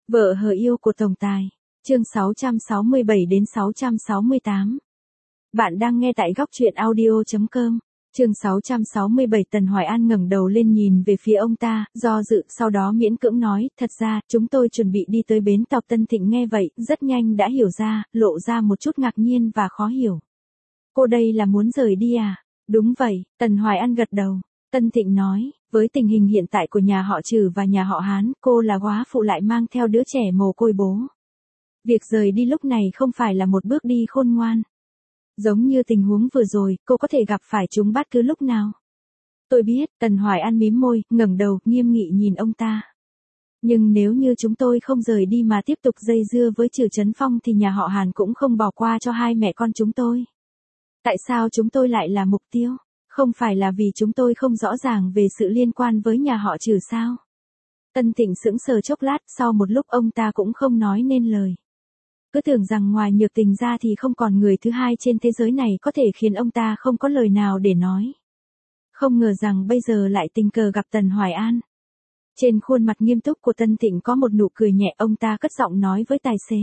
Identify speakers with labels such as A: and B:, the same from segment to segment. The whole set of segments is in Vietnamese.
A: Vợ hờ yêu của tổng tài. Chương 667 đến 668. Bạn đang nghe tại góc truyện audio.com. Chương 667 Tần Hoài An ngẩng đầu lên nhìn về phía ông ta, do dự, sau đó miễn cưỡng nói, thật ra, chúng tôi chuẩn bị đi tới bến tàu Tân Thịnh. Nghe vậy, rất nhanh đã hiểu ra, lộ ra một chút ngạc nhiên và khó hiểu. Cô đây là muốn rời đi à? Đúng vậy, Tần Hoài An gật đầu. Tân Thịnh nói, với tình hình hiện tại của nhà họ Trừ và nhà họ Hán, cô là góa phụ lại mang theo đứa trẻ mồ côi bố. Việc rời đi lúc này không phải là một bước đi khôn ngoan. Giống như tình huống vừa rồi, cô có thể gặp phải chúng bất cứ lúc nào. Tôi biết, Tần Hoài An mím môi, ngẩng đầu, nghiêm nghị nhìn ông ta. Nhưng nếu như chúng tôi không rời đi mà tiếp tục dây dưa với Trừ Trấn Phong thì nhà họ Hàn cũng không bỏ qua cho hai mẹ con chúng tôi. Tại sao chúng tôi lại là mục tiêu? Không phải là vì chúng tôi không rõ ràng về sự liên quan với nhà họ Trừ sao? Tân Thịnh sững sờ chốc lát, sau một lúc ông ta cũng không nói nên lời. Cứ tưởng rằng ngoài Nhược Tình ra thì không còn người thứ hai trên thế giới này có thể khiến ông ta không có lời nào để nói. Không ngờ rằng bây giờ lại tình cờ gặp Tần Hoài An. Trên khuôn mặt nghiêm túc của Tân Thịnh có một nụ cười nhẹ, ông ta cất giọng nói với tài xế.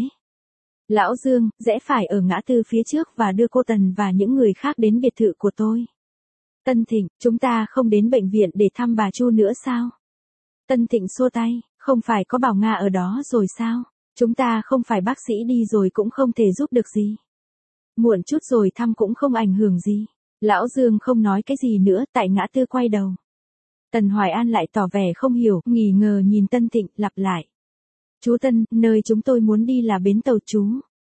A: Lão Dương, rẽ phải ở ngã tư phía trước và đưa cô Tần và những người khác đến biệt thự của tôi. Tân Thịnh, chúng ta không đến bệnh viện để thăm bà Chu nữa sao? Tân Thịnh xua tay, không phải có Bảo Nga ở đó rồi sao? Chúng ta không phải bác sĩ đi rồi cũng không thể giúp được gì. Muộn chút rồi thăm cũng không ảnh hưởng gì. Lão Dương không nói cái gì nữa, tại ngã tư quay đầu. Tần Hoài An lại tỏ vẻ không hiểu, nghi ngờ nhìn Tân Thịnh, lặp lại. Chú Tân, nơi chúng tôi muốn đi là bến tàu chú.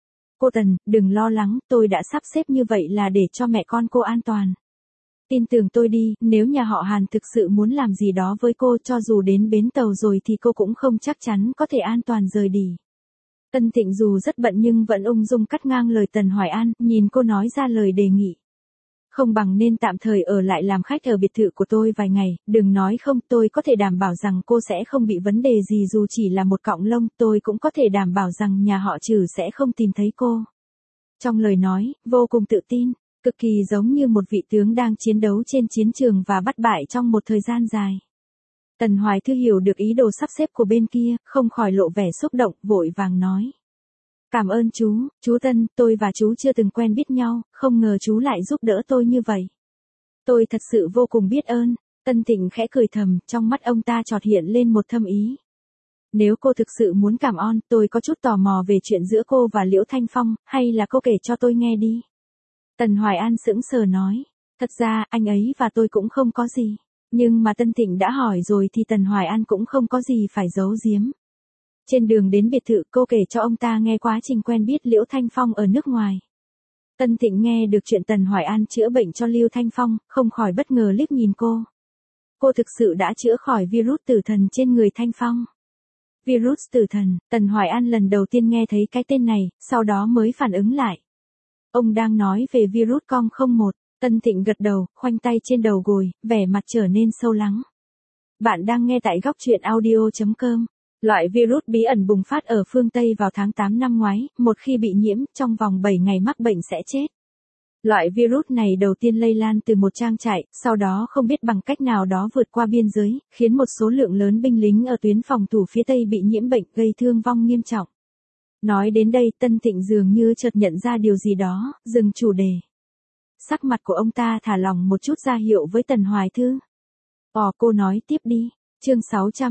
A: Cô Tần, đừng lo lắng, tôi đã sắp xếp như vậy là để cho mẹ con cô an toàn. Tin tưởng tôi đi, nếu nhà họ Hàn thực sự muốn làm gì đó với cô, cho dù đến bến tàu rồi thì cô cũng không chắc chắn có thể an toàn rời đi. Tân Thịnh dù rất bận nhưng vẫn ung dung cắt ngang lời Tần Hoài An, nhìn cô nói ra lời đề nghị. Không bằng nên tạm thời ở lại làm khách ở biệt thự của tôi vài ngày, đừng nói không, tôi có thể đảm bảo rằng cô sẽ không bị vấn đề gì, dù chỉ là một cọng lông, tôi cũng có thể đảm bảo rằng nhà họ Trừ sẽ không tìm thấy cô. Trong lời nói, vô cùng tự tin, cực kỳ giống như một vị tướng đang chiến đấu trên chiến trường và bất bại trong một thời gian dài. Tần Hoài Thư hiểu được ý đồ sắp xếp của bên kia, không khỏi lộ vẻ xúc động, vội vàng nói. Cảm ơn chú Tân, tôi và chú chưa từng quen biết nhau, không ngờ chú lại giúp đỡ tôi như vậy. Tôi thật sự vô cùng biết ơn. Tân Thịnh khẽ cười thầm, trong mắt ông ta chợt hiện lên một thâm ý. Nếu cô thực sự muốn cảm ơn, tôi có chút tò mò về chuyện giữa cô và Liễu Thanh Phong, hay là cô kể cho tôi nghe đi. Tần Hoài An sững sờ nói, thật ra, anh ấy và tôi cũng không có gì. Nhưng mà Tân Thịnh đã hỏi rồi thì Tần Hoài An cũng không có gì phải giấu giếm. Trên đường đến biệt thự, cô kể cho ông ta nghe quá trình quen biết Liễu Thanh Phong ở nước ngoài. Tân Thịnh nghe được chuyện Tần Hoài An chữa bệnh cho Liễu Thanh Phong, không khỏi bất ngờ liếc nhìn cô. Cô thực sự đã chữa khỏi virus tử thần trên người Thanh Phong. Virus tử thần, Tần Hoài An lần đầu tiên nghe thấy cái tên này, sau đó mới phản ứng lại. Ông đang nói về virus com01. Tân Thịnh gật đầu, khoanh tay trên đầu gối, vẻ mặt trở nên sâu lắng. Bạn đang nghe tại góc truyện audio.com. Loại virus bí ẩn bùng phát ở phương Tây vào tháng 8 năm ngoái, một khi bị nhiễm, trong vòng 7 ngày mắc bệnh sẽ chết. Loại virus này đầu tiên lây lan từ một trang trại, sau đó không biết bằng cách nào đó vượt qua biên giới, khiến một số lượng lớn binh lính ở tuyến phòng thủ phía Tây bị nhiễm bệnh, gây thương vong nghiêm trọng. Nói đến đây, Tân Thịnh dường như chợt nhận ra điều gì đó, dừng chủ đề. Sắc mặt của ông ta thả lỏng một chút, ra hiệu với Tần Hoài Thư. Cô nói tiếp đi. Chương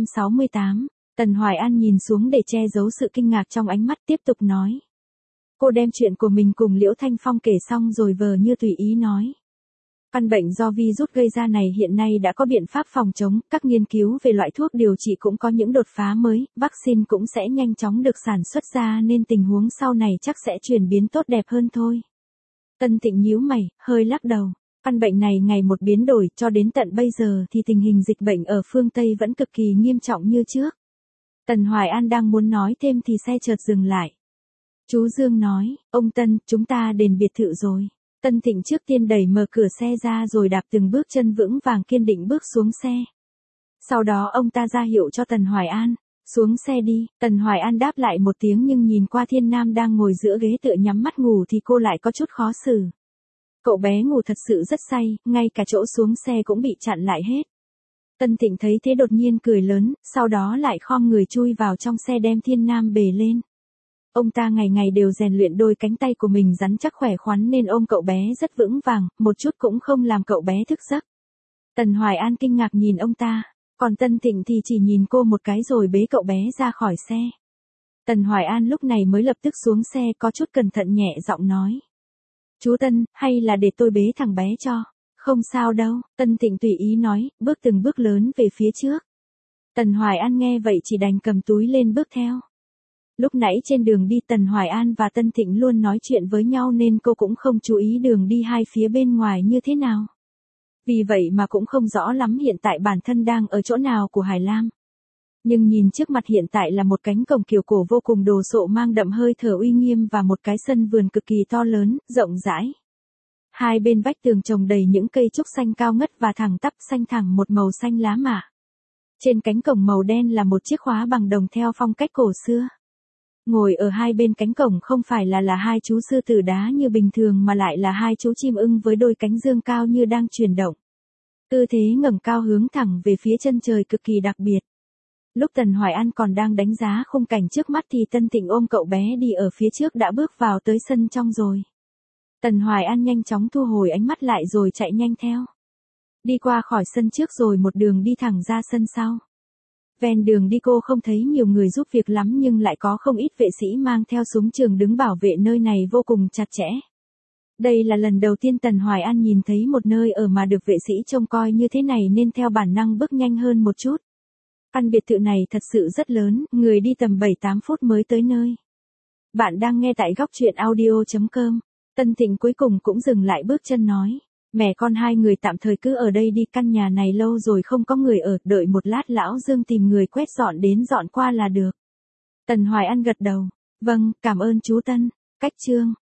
A: 668. Tần Hoài An nhìn xuống để che giấu sự kinh ngạc trong ánh mắt, tiếp tục nói. Cô đem chuyện của mình cùng Liễu Thanh Phong kể xong rồi vờ như tùy ý nói. Căn bệnh do virus gây ra này hiện nay đã có biện pháp phòng chống, các nghiên cứu về loại thuốc điều trị cũng có những đột phá mới, vaccine cũng sẽ nhanh chóng được sản xuất ra nên tình huống sau này chắc sẽ chuyển biến tốt đẹp hơn thôi. Tân Thịnh nhíu mày, hơi lắc đầu. Căn bệnh này ngày một biến đổi, cho đến tận bây giờ thì tình hình dịch bệnh ở phương Tây vẫn cực kỳ nghiêm trọng như trước. Tần Hoài An đang muốn nói thêm thì xe chợt dừng lại. Chú Dương nói, ông Tân, chúng ta đến biệt thự rồi. Tân Thịnh trước tiên đẩy mở cửa xe ra rồi đạp từng bước chân vững vàng kiên định bước xuống xe. Sau đó ông ta ra hiệu cho Tần Hoài An, xuống xe đi. Tần Hoài An đáp lại một tiếng nhưng nhìn qua Thiên Nam đang ngồi giữa ghế tựa nhắm mắt ngủ thì cô lại có chút khó xử. Cậu bé ngủ thật sự rất say, ngay cả chỗ xuống xe cũng bị chặn lại hết. Tân Thịnh thấy thế đột nhiên cười lớn, sau đó lại khom người chui vào trong xe đem Thiên Nam bề lên. Ông ta ngày ngày đều rèn luyện đôi cánh tay của mình rắn chắc khỏe khoắn nên ôm cậu bé rất vững vàng, một chút cũng không làm cậu bé thức giấc. Tần Hoài An kinh ngạc nhìn ông ta, còn Tân Thịnh thì chỉ nhìn cô một cái rồi bế cậu bé ra khỏi xe. Tần Hoài An lúc này mới lập tức xuống xe có chút cẩn thận nhẹ giọng nói. Chú Tân, hay là để tôi bế thằng bé cho? Không sao đâu, Tân Thịnh tùy ý nói, bước từng bước lớn về phía trước. Tần Hoài An nghe vậy chỉ đành cầm túi lên bước theo. Lúc nãy trên đường đi Tần Hoài An và Tân Thịnh luôn nói chuyện với nhau nên cô cũng không chú ý đường đi hai phía bên ngoài như thế nào. Vì vậy mà cũng không rõ lắm hiện tại bản thân đang ở chỗ nào của Hải Lam. Nhưng nhìn trước mặt hiện tại là một cánh cổng kiểu cổ vô cùng đồ sộ mang đậm hơi thở uy nghiêm và một cái sân vườn cực kỳ to lớn, rộng rãi. Hai bên vách tường trồng đầy những cây trúc xanh cao ngất và thẳng tắp xanh thẳng một màu xanh lá mạ. Trên cánh cổng màu đen là một chiếc khóa bằng đồng theo phong cách cổ xưa. Ngồi ở hai bên cánh cổng không phải là hai chú sư tử đá như bình thường mà lại là hai chú chim ưng với đôi cánh dương cao như đang chuyển động. Tư thế ngẩng cao hướng thẳng về phía chân trời cực kỳ đặc biệt. Lúc Tần Hoài An còn đang đánh giá khung cảnh trước mắt thì Tân Thịnh ôm cậu bé đi ở phía trước đã bước vào tới sân trong rồi. Tần Hoài An nhanh chóng thu hồi ánh mắt lại rồi chạy nhanh theo. Đi qua khỏi sân trước rồi một đường đi thẳng ra sân sau. Ven đường đi cô không thấy nhiều người giúp việc lắm nhưng lại có không ít vệ sĩ mang theo súng trường đứng bảo vệ nơi này vô cùng chặt chẽ. Đây là lần đầu tiên Tần Hoài An nhìn thấy một nơi ở mà được vệ sĩ trông coi như thế này nên theo bản năng bước nhanh hơn một chút. Căn biệt thự này thật sự rất lớn, người đi tầm 7-8 phút mới tới nơi. Bạn đang nghe tại góc truyện audio.com. Tân Thịnh cuối cùng cũng dừng lại bước chân nói. Mẹ con hai người tạm thời cứ ở đây đi, căn nhà này lâu rồi không có người ở, đợi một lát lão Dương tìm người quét dọn đến dọn qua là được. Tần Hoài An gật đầu. Vâng, cảm ơn chú Tân. Cách chương